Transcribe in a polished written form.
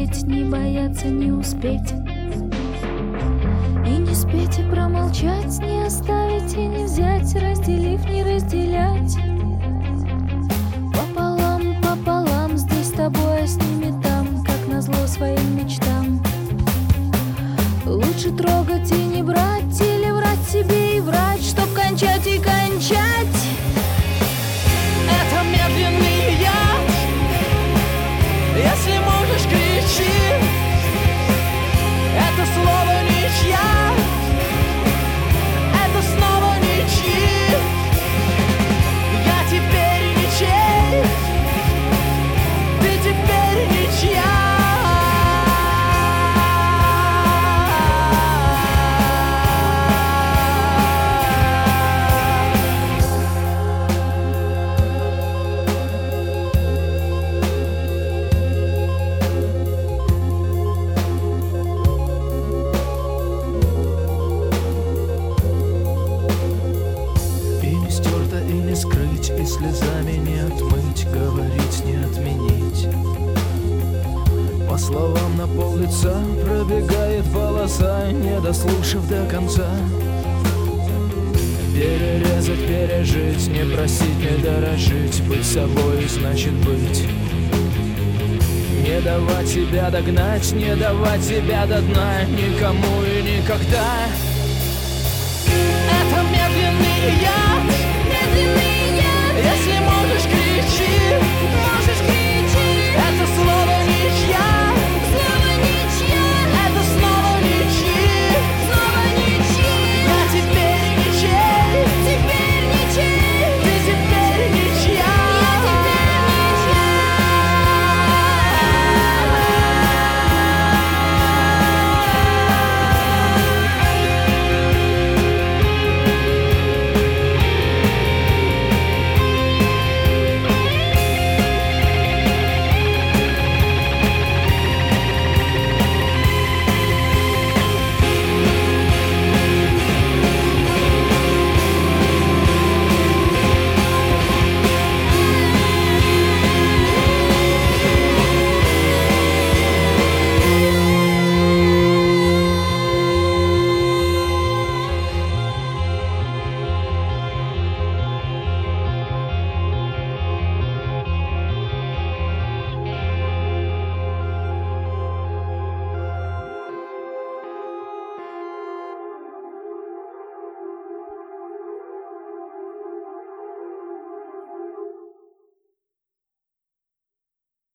жить, не бояться не успеть. И не спеть, и промолчать, не оставить и не взять, разделив, не разделять. Пополам, пополам, здесь с тобой, а с ними там, как назло своим мечтам. Лучше трогать и не брать, или врать себе и врать, чтоб кончать и кончать. Это медленный яд. Если можешь, кричи. Это слово ничья. Это снова ничьи. Я теперь ничей. Ты теперь ничья. Скрыть и слезами не отмыть, говорить не отменить. По словам на пол лица пробегает полоса, не дослушав до конца. Перерезать, пережить, не просить, не дорожить. Быть собой значит быть. Не давать себя догнать, не давать себя до дна никому и никогда. Это медленный яд. Если можешь, кричи.